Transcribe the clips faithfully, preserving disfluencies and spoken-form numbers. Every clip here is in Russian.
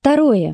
Второе.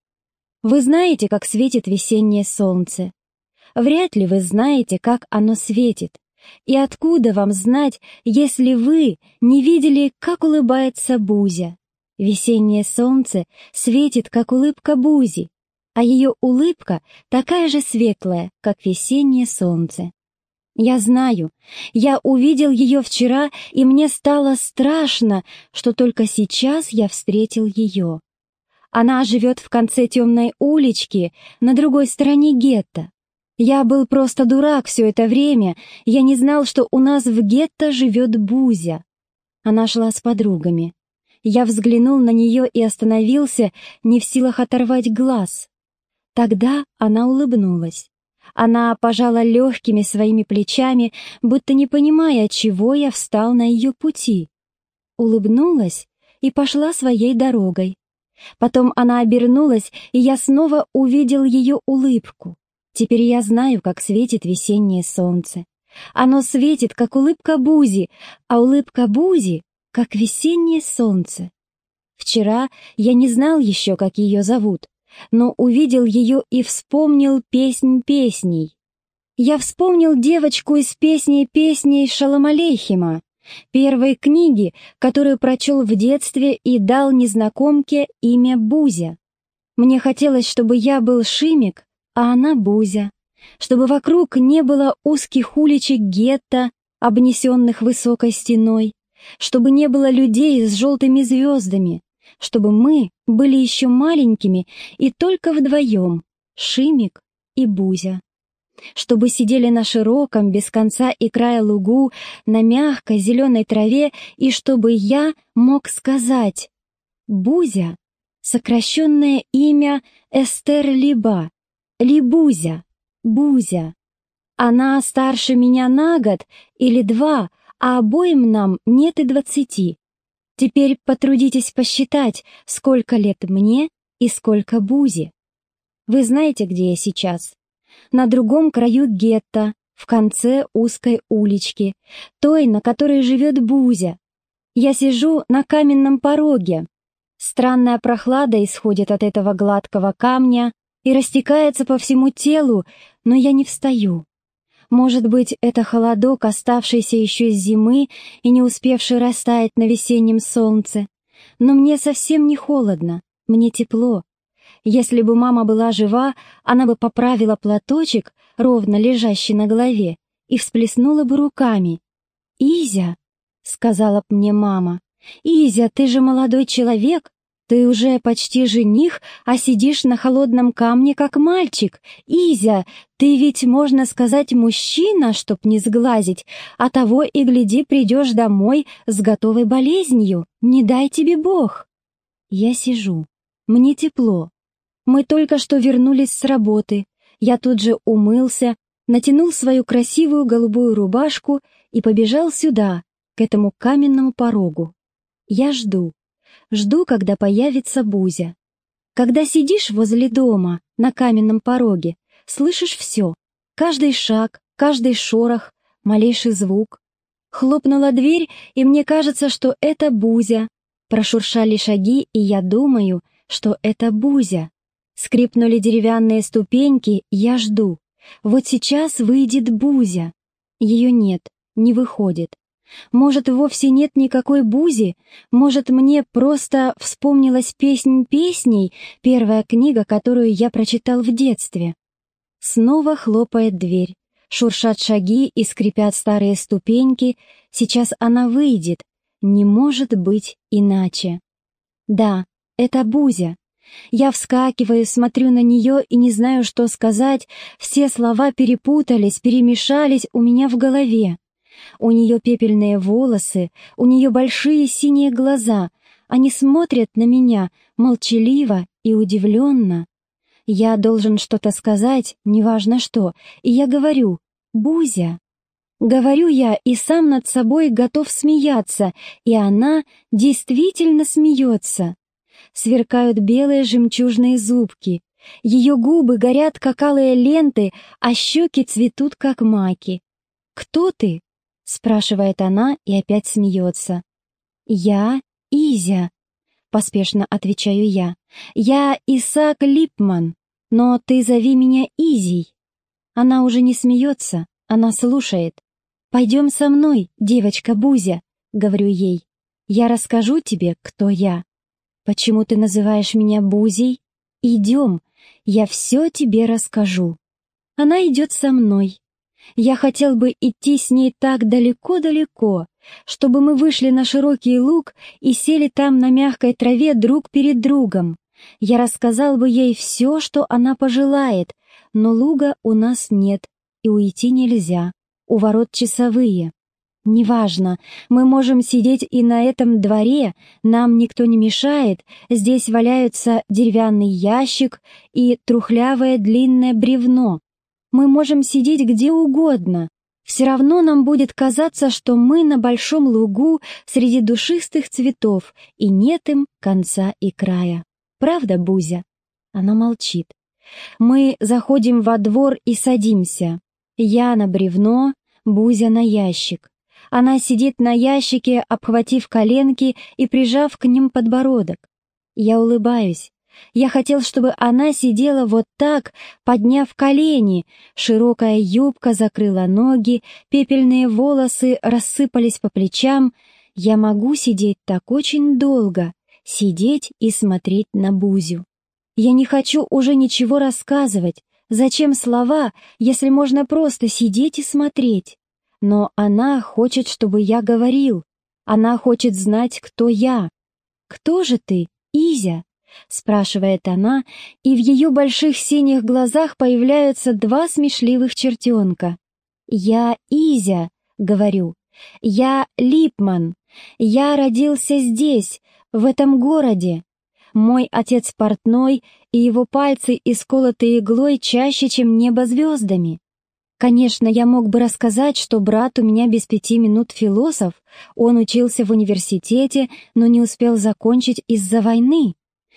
Вы знаете, как светит весеннее солнце. Вряд ли вы знаете, как оно светит. И откуда вам знать, если вы не видели, как улыбается Бузя? Весеннее солнце светит, как улыбка Бузи, а ее улыбка такая же светлая, как весеннее солнце. Я знаю, я увидел ее вчера, и мне стало страшно, что только сейчас я встретил ее. Она живет в конце темной улички, на другой стороне гетто. Я был просто дурак все это время, я не знал, что у нас в гетто живет Бузя. Она шла с подругами. Я взглянул на нее и остановился, не в силах оторвать глаз. Тогда она улыбнулась. Она пожала легкими своими плечами, будто не понимая, чего я встал на ее пути. Улыбнулась и пошла своей дорогой. Потом она обернулась, и я снова увидел ее улыбку. Теперь я знаю, как светит весеннее солнце. Оно светит, как улыбка Бузи, а улыбка Бузи — как весеннее солнце. Вчера я не знал еще, как ее зовут, но увидел ее и вспомнил песнь песней. Я вспомнил девочку из песни песней Шалом Алейхима, первой книги, которую прочел в детстве и дал незнакомке имя Бузя. Мне хотелось, чтобы я был Шимик, а она Бузя, чтобы вокруг не было узких уличек гетто, обнесенных высокой стеной, чтобы не было людей с желтыми звездами, чтобы мы были еще маленькими и только вдвоем, Шимик и Бузя. Чтобы сидели на широком, без конца и края лугу, на мягкой зеленой траве, и чтобы я мог сказать: Бузя, сокращенное имя Эстер Либа, Либузя, Бузя. Она старше меня на год или два, а обоим нам нет и двадцати. Теперь потрудитесь посчитать, сколько лет мне и сколько Бузе. Вы знаете, где я сейчас? На другом краю гетто, в конце узкой улички, той, на которой живет Бузя. Я сижу на каменном пороге. Странная прохлада исходит от этого гладкого камня и растекается по всему телу, но я не встаю. Может быть, это холодок, оставшийся еще с зимы и не успевший растаять на весеннем солнце. Но мне совсем не холодно, мне тепло. Если бы мама была жива, она бы поправила платочек, ровно лежащий на голове, и всплеснула бы руками. «Изя», — сказала б мне мама, — «Изя, ты же молодой человек, ты уже почти жених, а сидишь на холодном камне, как мальчик. Изя, ты ведь, можно сказать, мужчина, чтоб не сглазить, а того и гляди придешь домой с готовой болезнью, не дай тебе Бог». Я сижу, мне тепло. Мы только что вернулись с работы. Я тут же умылся, натянул свою красивую голубую рубашку и побежал сюда, к этому каменному порогу. Я жду, жду, когда появится Бузя. Когда сидишь возле дома, на каменном пороге, слышишь все, каждый шаг, каждый шорох, малейший звук. Хлопнула дверь, и мне кажется, что это Бузя. Прошуршали шаги, и я думаю, что это Бузя. Скрипнули деревянные ступеньки, я жду. Вот сейчас выйдет Бузя. Ее нет, не выходит. Может, вовсе нет никакой Бузи? Может, мне просто вспомнилась песнь песней, первая книга, которую я прочитал в детстве? Снова хлопает дверь. Шуршат шаги и скрипят старые ступеньки. Сейчас она выйдет. Не может быть иначе. Да, это Бузя. Я вскакиваю, смотрю на нее и не знаю, что сказать. Все слова перепутались, перемешались у меня в голове. У нее пепельные волосы, у нее большие синие глаза. Они смотрят на меня молчаливо и удивленно. Я должен что-то сказать, неважно что, и я говорю: «Бузя». Говорю я и сам над собой готов смеяться, и она действительно смеется. Сверкают белые жемчужные зубки. Ее губы горят, как алые ленты, а щеки цветут, как маки. «Кто ты?» — спрашивает она и опять смеется. «Я Изя». поспешно отвечаю я. «Я Исаак Липман, но ты зови меня Изей». Она уже не смеется, она слушает. «Пойдем со мной, девочка Бузя», — говорю ей. «Я расскажу тебе, кто я». «Почему ты называешь меня Бузей?» «Идем, я все тебе расскажу». Она идет со мной. Я хотел бы идти с ней так далеко-далеко, чтобы мы вышли на широкий луг и сели там на мягкой траве друг перед другом. Я рассказал бы ей все, что она пожелает, но луга у нас нет, и уйти нельзя. У ворот часовые. Неважно, мы можем сидеть и на этом дворе, нам никто не мешает, здесь валяются деревянный ящик и трухлявое длинное бревно. Мы можем сидеть где угодно. Все равно нам будет казаться, что мы на большом лугу среди душистых цветов, и нет им конца и края. Правда, Бузя? Она молчит. Мы заходим во двор и садимся. Я на бревно, Бузя на ящик. Она сидит на ящике, обхватив коленки и прижав к ним подбородок. Я улыбаюсь. Я хотел, чтобы она сидела вот так, подняв колени. Широкая юбка закрыла ноги, пепельные волосы рассыпались по плечам. Я могу сидеть так очень долго, сидеть и смотреть на Бузю. Я не хочу уже ничего рассказывать. Зачем слова, если можно просто сидеть и смотреть? Но она хочет, чтобы я говорил. Она хочет знать, кто я. «Кто же ты, Изя?» — спрашивает она, и в ее больших синих глазах появляются два смешливых чертенка. «Я Изя», — говорю, — «я Липман. Я родился здесь, в этом городе. Мой отец портной, и его пальцы исколоты иглой чаще, чем небо звездами». Конечно, я мог бы рассказать, что брат у меня без пяти минут философ, он учился в университете, но не успел закончить из-за войны.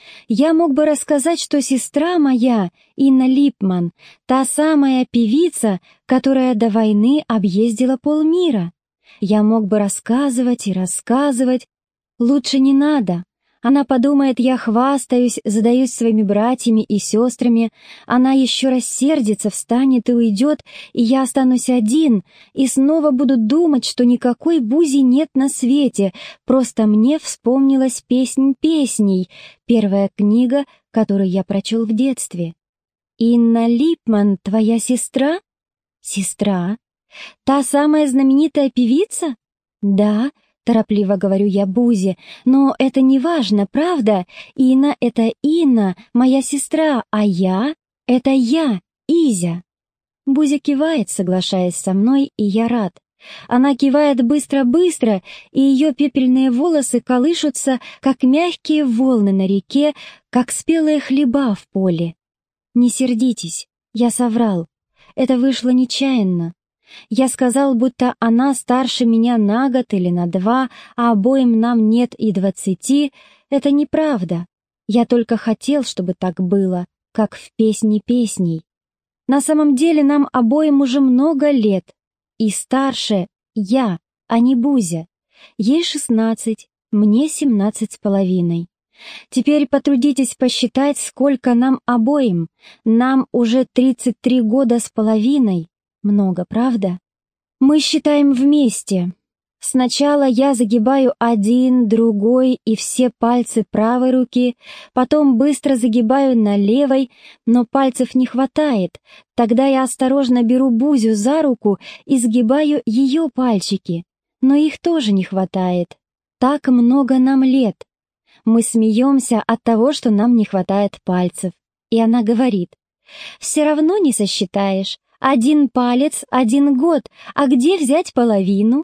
Я мог бы рассказать, что сестра моя, Инна Липман, та самая певица, которая до войны объездила полмира. Я мог бы рассказывать и рассказывать. Лучше не надо. Она подумает, я хвастаюсь, задаюсь своими братьями и сестрами. Она еще рассердится, встанет и уйдет, и я останусь один, и снова буду думать, что никакой Бузи нет на свете, просто мне вспомнилась «Песнь песней», первая книга, которую я прочел в детстве. «Инна Липман, твоя сестра?» «Сестра? Та самая знаменитая певица?» «Да». Торопливо говорю я Бузе, но это не важно, правда? Инна — это Инна, моя сестра, а я — это я, Изя. Бузя кивает, соглашаясь со мной, и я рад. Она кивает быстро-быстро, и ее пепельные волосы колышутся, как мягкие волны на реке, как спелые хлеба в поле. Не сердитесь, я соврал. Это вышло нечаянно. Я сказал, будто она старше меня на год или на два, а обоим нам нет и двадцати. Это неправда. Я только хотел, чтобы так было, как в «Песне песней». На самом деле нам обоим уже много лет. И старше я, а не Бузя. Ей шестнадцать, мне семнадцать с половиной. Теперь потрудитесь посчитать, сколько нам обоим. Нам уже тридцать три года с половиной. Много, правда? Мы считаем вместе. Сначала я загибаю один, другой и все пальцы правой руки, потом быстро загибаю на левой, но пальцев не хватает. Тогда я осторожно беру Бузю за руку и сгибаю ее пальчики, но их тоже не хватает. Так много нам лет. Мы смеемся от того, что нам не хватает пальцев. И она говорит: «Все равно не сосчитаешь. Один палец, один год, а где взять половину?»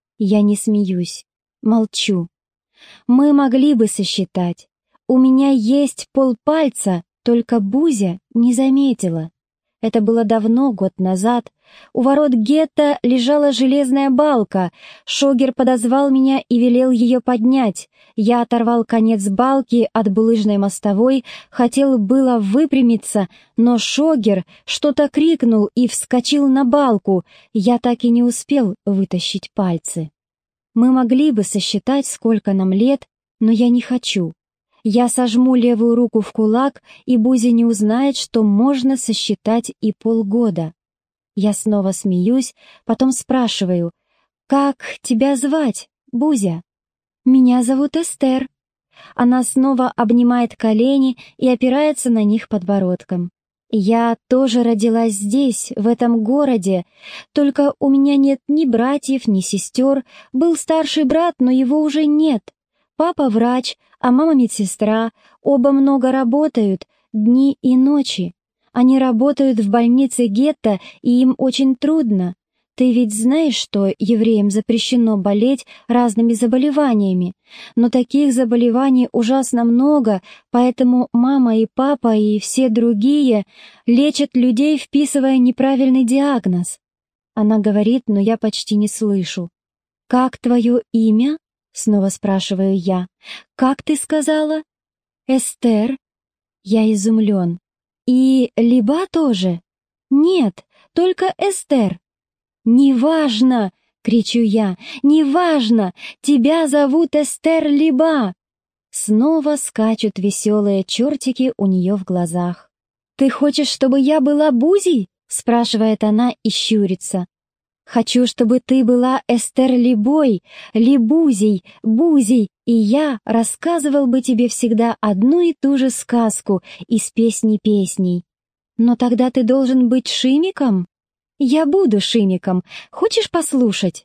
Я не смеюсь, молчу. Мы могли бы сосчитать. У меня есть полпальца, только Бузя не заметила. Это было давно, год назад. У ворот гетто лежала железная балка. Шогер подозвал меня и велел ее поднять. Я оторвал конец балки от булыжной мостовой, хотел было выпрямиться, но Шогер что-то крикнул и вскочил на балку. Я так и не успел вытащить пальцы. Мы могли бы сосчитать, сколько нам лет, но я не хочу. Я сожму левую руку в кулак, и Бузя не узнает, что можно сосчитать и полгода. Я снова смеюсь, потом спрашиваю: «Как тебя звать, Бузя?» «Меня зовут Эстер». Она снова обнимает колени и опирается на них подбородком. «Я тоже родилась здесь, в этом городе, только у меня нет ни братьев, ни сестер. Был старший брат, но его уже нет. Папа врач, а мама медсестра. Оба много работают, дни и ночи. Они работают в больнице гетто, и им очень трудно. Ты ведь знаешь, что евреям запрещено болеть разными заболеваниями, но таких заболеваний ужасно много, поэтому мама и папа и все другие лечат людей, вписывая неправильный диагноз». Она говорит, но я почти не слышу. «Как твое имя?» — снова спрашиваю я. «Как ты сказала?» «Эстер». Я изумлен. «И Либа тоже?» «Нет, только Эстер». «Неважно!» — кричу я. «Неважно! Тебя зовут Эстер Либа!» Снова скачут веселые чертики у нее в глазах. «Ты хочешь, чтобы я была Бузей?» — спрашивает она и щурится. «Хочу, чтобы ты была Эстер Либой, Либузей, Бузей, и я рассказывал бы тебе всегда одну и ту же сказку из песни песней. Но тогда ты должен быть Шимиком?» «Я буду Шимиком. Хочешь послушать?»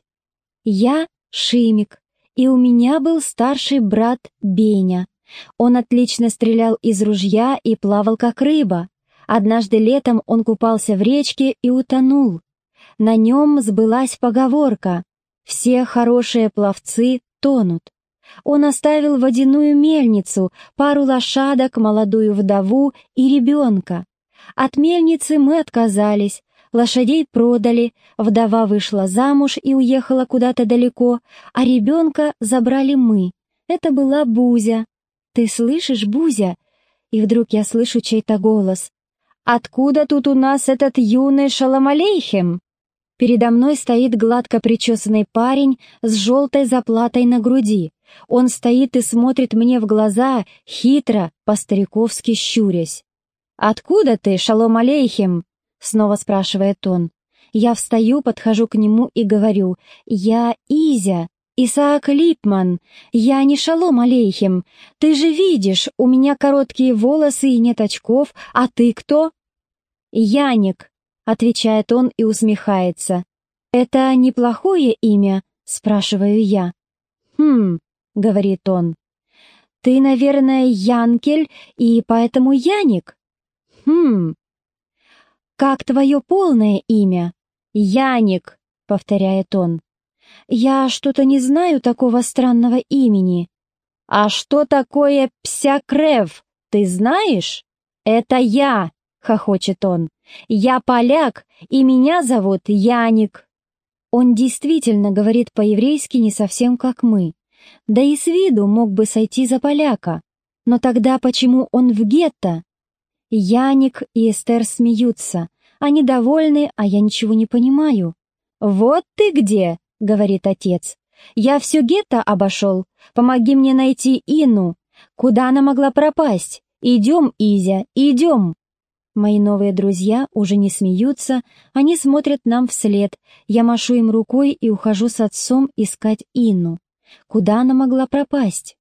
«Я Шимик, и у меня был старший брат Беня. Он отлично стрелял из ружья и плавал как рыба. Однажды летом он купался в речке и утонул. На нем сбылась поговорка: «Все хорошие пловцы тонут». Он оставил водяную мельницу, пару лошадок, молодую вдову и ребенка. От мельницы мы отказались. Лошадей продали, вдова вышла замуж и уехала куда-то далеко, а ребенка забрали мы. Это была Бузя. «Ты слышишь, Бузя?» И вдруг я слышу чей-то голос. «Откуда тут у нас этот юный Шалом алейхем?» Передо мной стоит гладко причесанный парень с желтой заплатой на груди. Он стоит и смотрит мне в глаза, хитро, по-стариковски щурясь. «Откуда ты, Шалом алейхем?» — снова спрашивает он. Я встаю, подхожу к нему и говорю: «Я Изя, Исаак Липман. Я не Шалом алейхем. Ты же видишь, у меня короткие волосы и нет очков. А ты кто?» «Яник», — отвечает он и усмехается. «Это неплохое имя?» — спрашиваю я. «Хм», — говорит он. «Ты, наверное, Янкель, и поэтому Яник?» «Хм». «Как твое полное имя?» «Яник», — повторяет он. «Я что-то не знаю такого странного имени». «А что такое Псякрев, ты знаешь?» «Это я», — хохочет он. «Я поляк, и меня зовут Яник». Он действительно говорит по-еврейски не совсем как мы. Да и с виду мог бы сойти за поляка. Но тогда почему он в гетто? Яник и Эстер смеются. Они довольны, а я ничего не понимаю. «Вот ты где!» — говорит отец. «Я все гетто обошел. Помоги мне найти Инну. Куда она могла пропасть? Идем, Изя, идем!» Мои новые друзья уже не смеются, они смотрят нам вслед. Я машу им рукой и ухожу с отцом искать Инну. Куда она могла пропасть?